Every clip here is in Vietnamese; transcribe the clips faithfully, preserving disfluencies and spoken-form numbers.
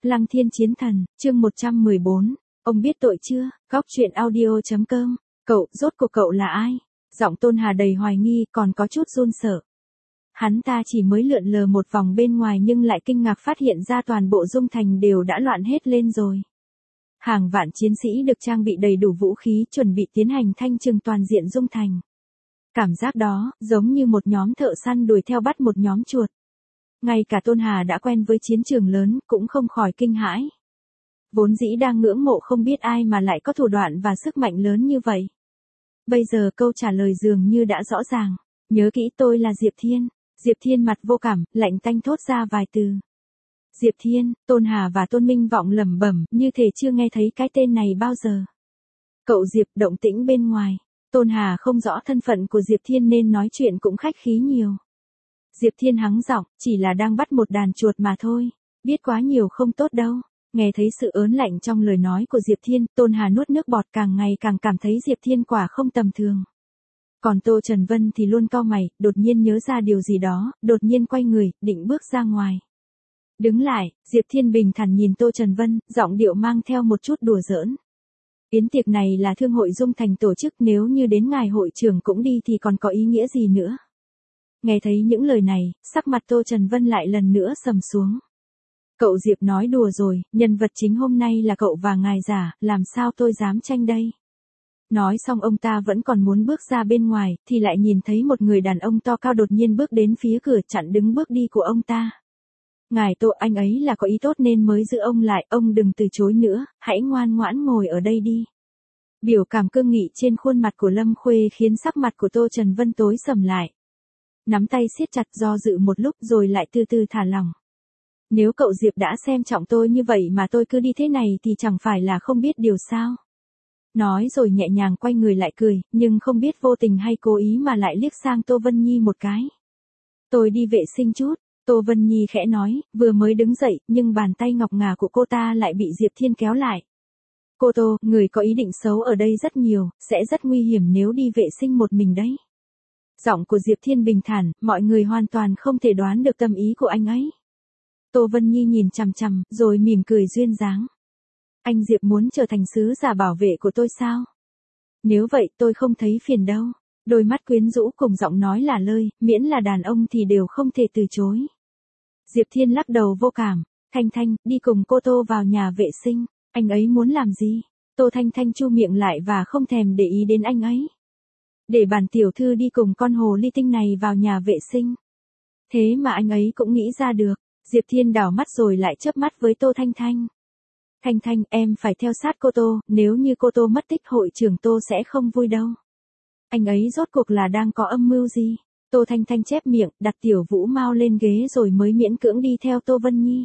Lăng Thiên Chiến Thần, chương một trăm mười bốn. Ông biết tội chưa? Góc truyện audio chấm com. Cậu, rốt cuộc cậu là ai? Giọng Tôn Hà đầy hoài nghi, còn có chút run sợ. Hắn ta chỉ mới lượn lờ một vòng bên ngoài nhưng lại kinh ngạc phát hiện ra toàn bộ Dung Thành đều đã loạn hết lên rồi. Hàng vạn chiến sĩ được trang bị đầy đủ vũ khí chuẩn bị tiến hành thanh trừng toàn diện Dung Thành. Cảm giác đó, giống như một nhóm thợ săn đuổi theo bắt một nhóm chuột. Ngay cả Tôn Hà đã quen với chiến trường lớn, cũng không khỏi kinh hãi. Vốn dĩ đang ngưỡng mộ không biết ai mà lại có thủ đoạn và sức mạnh lớn như vậy. Bây giờ câu trả lời dường như đã rõ ràng. Nhớ kỹ tôi là Diệp Thiên. Diệp Thiên mặt vô cảm, lạnh tanh thốt ra vài từ. Diệp Thiên, Tôn Hà và Tôn Minh Vọng lẩm bẩm, như thể chưa nghe thấy cái tên này bao giờ. Cậu Diệp, động tĩnh bên ngoài. Tôn Hà không rõ thân phận của Diệp Thiên nên nói chuyện cũng khách khí nhiều. Diệp Thiên hắng giọng, chỉ là đang bắt một đàn chuột mà thôi, biết quá nhiều không tốt đâu. Nghe thấy sự ớn lạnh trong lời nói của Diệp Thiên, Tôn Hà nuốt nước bọt, càng ngày càng cảm thấy Diệp Thiên quả không tầm thường. Còn Tô Trần Vân thì luôn cau mày, đột nhiên nhớ ra điều gì đó, đột nhiên quay người, định bước ra ngoài. Đứng lại, Diệp Thiên bình thản nhìn Tô Trần Vân, giọng điệu mang theo một chút đùa giỡn. Yến tiệc này là thương hội Dung Thành tổ chức, nếu như đến ngài hội trưởng cũng đi thì còn có ý nghĩa gì nữa. Nghe thấy những lời này, sắc mặt Tô Trần Vân lại lần nữa sầm xuống. Cậu Diệp nói đùa rồi, nhân vật chính hôm nay là cậu và ngài giả, làm sao tôi dám tranh đây. Nói xong ông ta vẫn còn muốn bước ra bên ngoài, thì lại nhìn thấy một người đàn ông to cao đột nhiên bước đến phía cửa chặn đứng bước đi của ông ta. Ngài Tô, anh ấy là có ý tốt nên mới giữ ông lại, ông đừng từ chối nữa, hãy ngoan ngoãn ngồi ở đây đi. Biểu cảm cương nghị trên khuôn mặt của Lâm Khuê khiến sắc mặt của Tô Trần Vân tối sầm lại. Nắm tay siết chặt do dự một lúc rồi lại từ từ thả lỏng. Nếu cậu Diệp đã xem trọng tôi như vậy mà tôi cứ đi thế này thì chẳng phải là không biết điều sao. Nói rồi nhẹ nhàng quay người lại cười, nhưng không biết vô tình hay cố ý mà lại liếc sang Tô Vân Nhi một cái. Tôi đi vệ sinh chút, Tô Vân Nhi khẽ nói, vừa mới đứng dậy, nhưng bàn tay ngọc ngà của cô ta lại bị Diệp Thiên kéo lại. Cô Tô, người có ý định xấu ở đây rất nhiều, sẽ rất nguy hiểm nếu đi vệ sinh một mình đấy. Giọng của Diệp Thiên bình thản, mọi người hoàn toàn không thể đoán được tâm ý của anh ấy. Tô Vân Nhi nhìn chằm chằm, rồi mỉm cười duyên dáng. Anh Diệp muốn trở thành sứ giả bảo vệ của tôi sao? Nếu vậy tôi không thấy phiền đâu. Đôi mắt quyến rũ cùng giọng nói là lơi, miễn là đàn ông thì đều không thể từ chối. Diệp Thiên lắc đầu vô cảm. Thanh Thanh, đi cùng cô Tô vào nhà vệ sinh. Anh ấy muốn làm gì? Tô Thanh Thanh chu miệng lại và không thèm để ý đến anh ấy. Để bản tiểu thư đi cùng con hồ ly tinh này vào nhà vệ sinh. Thế mà anh ấy cũng nghĩ ra được. Diệp Thiên đảo mắt rồi lại chớp mắt với Tô Thanh Thanh. Thanh Thanh, em phải theo sát cô Tô, nếu như cô Tô mất tích hội trưởng Tô sẽ không vui đâu. Anh ấy rốt cuộc là đang có âm mưu gì? Tô Thanh Thanh chép miệng, đặt Tiểu Vũ Mao lên ghế rồi mới miễn cưỡng đi theo Tô Vân Nhi.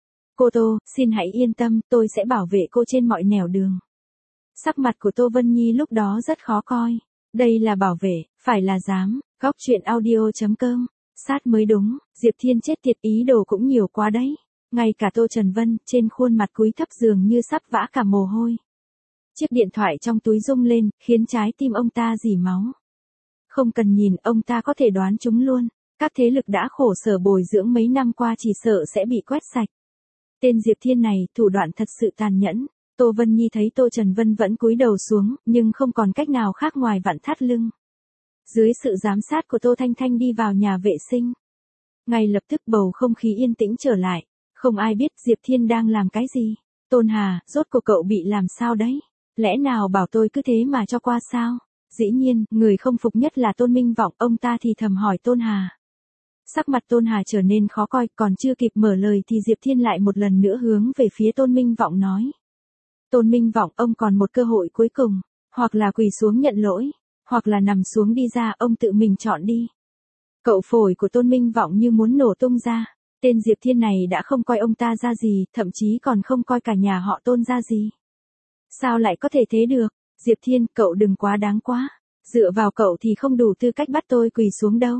Cô Tô, xin hãy yên tâm, tôi sẽ bảo vệ cô trên mọi nẻo đường. Sắc mặt của Tô Vân Nhi lúc đó rất khó coi. Đây là bảo vệ, phải là dám. Góc truyện audio chấm com. Sát mới đúng, Diệp Thiên chết tiệt, ý đồ cũng nhiều quá đấy. Ngay cả Tô Trần Vân, trên khuôn mặt cúi thấp dường như sắp vã cả mồ hôi. Chiếc điện thoại trong túi rung lên, khiến trái tim ông ta rỉ máu. Không cần nhìn, ông ta có thể đoán chúng luôn. Các thế lực đã khổ sở bồi dưỡng mấy năm qua chỉ sợ sẽ bị quét sạch. Tên Diệp Thiên này, thủ đoạn thật sự tàn nhẫn. Tô Vân Nhi thấy Tô Trần Vân vẫn cúi đầu xuống, nhưng không còn cách nào khác ngoài vặn thắt lưng. Dưới sự giám sát của Tô Thanh Thanh đi vào nhà vệ sinh. Ngay lập tức bầu không khí yên tĩnh trở lại. Không ai biết Diệp Thiên đang làm cái gì. Tôn Hà, rốt cuộc cậu bị làm sao đấy? Lẽ nào bảo tôi cứ thế mà cho qua sao? Dĩ nhiên, người không phục nhất là Tôn Minh Vọng, ông ta thì thầm hỏi Tôn Hà. Sắc mặt Tôn Hà trở nên khó coi, còn chưa kịp mở lời thì Diệp Thiên lại một lần nữa hướng về phía Tôn Minh Vọng nói. Tôn Minh Vọng, ông còn một cơ hội cuối cùng, hoặc là quỳ xuống nhận lỗi, hoặc là nằm xuống đi ra, ông tự mình chọn đi. Cậu phổi của Tôn Minh Vọng như muốn nổ tung ra. Tên Diệp Thiên này đã không coi ông ta ra gì, thậm chí còn không coi cả nhà họ Tôn ra gì. Sao lại có thể thế được? Diệp Thiên, cậu đừng quá đáng quá. Dựa vào cậu thì không đủ tư cách bắt tôi quỳ xuống đâu.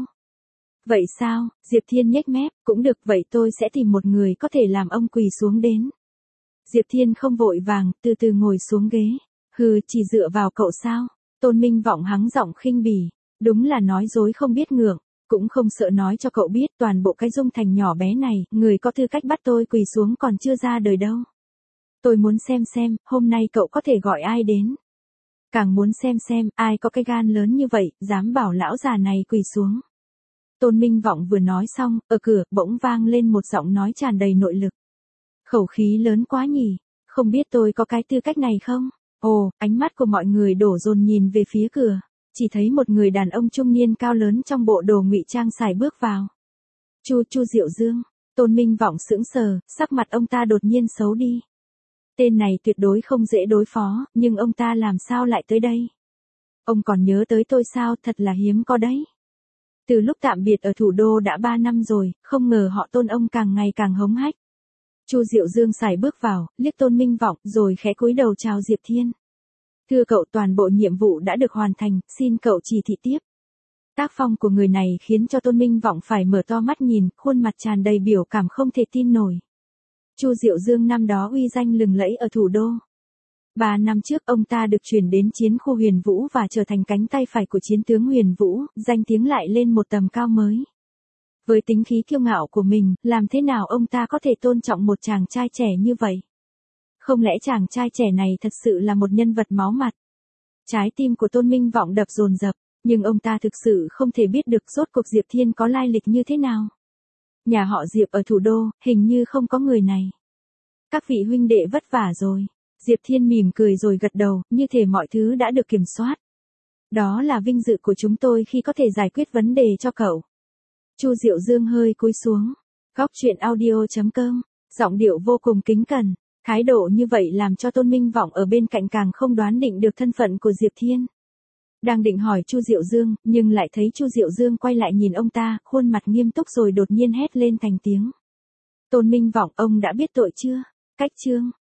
Vậy sao? Diệp Thiên nhếch mép, cũng được, vậy tôi sẽ tìm một người có thể làm ông quỳ xuống đến. Diệp Thiên không vội vàng, từ từ ngồi xuống ghế. Hừ, chỉ dựa vào cậu sao? Tôn Minh Vọng hắng giọng khinh bỉ. Đúng là nói dối không biết ngượng. Cũng không sợ nói cho cậu biết toàn bộ cái Dung Thành nhỏ bé này, người có tư cách bắt tôi quỳ xuống còn chưa ra đời đâu. Tôi muốn xem xem, hôm nay cậu có thể gọi ai đến. Càng muốn xem xem, ai có cái gan lớn như vậy, dám bảo lão già này quỳ xuống. Tôn Minh Vọng vừa nói xong, ở cửa, bỗng vang lên một giọng nói tràn đầy nội lực. Khẩu khí lớn quá nhỉ, không biết tôi có cái tư cách này không? Ồ, ánh mắt của mọi người đổ dồn nhìn về phía cửa. Chỉ thấy một người đàn ông trung niên cao lớn trong bộ đồ ngụy trang xài bước vào. Chu Chu Diệu Dương, Tôn Minh Vọng sững sờ, sắc mặt ông ta đột nhiên xấu đi. Tên này tuyệt đối không dễ đối phó, nhưng ông ta làm sao lại tới đây? Ông còn nhớ tới tôi sao, thật là hiếm có đấy. Từ lúc tạm biệt ở thủ đô đã ba năm rồi, không ngờ họ Tôn ông càng ngày càng hống hách. Chu Diệu Dương xài bước vào, liếc Tôn Minh Vọng, rồi khẽ cúi đầu chào Diệp Thiên. Thưa cậu, toàn bộ nhiệm vụ đã được hoàn thành, xin cậu chỉ thị tiếp. Tác phong của người này khiến cho Tôn Minh Vọng phải mở to mắt nhìn, khuôn mặt tràn đầy biểu cảm không thể tin nổi. Chu Diệu Dương năm đó uy danh lừng lẫy ở thủ đô. Ba năm trước ông ta được chuyển đến chiến khu Huyền Vũ và trở thành cánh tay phải của chiến tướng Huyền Vũ, danh tiếng lại lên một tầm cao mới. Với tính khí kiêu ngạo của mình, làm thế nào ông ta có thể tôn trọng một chàng trai trẻ như vậy? Không lẽ chàng trai trẻ này thật sự là một nhân vật máu mặt? Trái tim của Tôn Minh Vọng đập dồn dập, nhưng ông ta thực sự không thể biết được rốt cuộc Diệp Thiên có lai lịch như thế nào. Nhà họ Diệp ở thủ đô, hình như không có người này. Các vị huynh đệ vất vả rồi. Diệp Thiên mỉm cười rồi gật đầu, như thể mọi thứ đã được kiểm soát. Đó là vinh dự của chúng tôi khi có thể giải quyết vấn đề cho cậu. Chu Diệu Dương hơi cúi xuống. Góc truyện audio chấm com, giọng điệu vô cùng kính cẩn. Thái độ như vậy làm cho Tôn Minh Vọng ở bên cạnh càng không đoán định được thân phận của Diệp Thiên. Đang định hỏi Chu Diệu Dương, nhưng lại thấy Chu Diệu Dương quay lại nhìn ông ta, khuôn mặt nghiêm túc rồi đột nhiên hét lên thành tiếng. Tôn Minh Vọng, ông đã biết tội chưa? Cách chương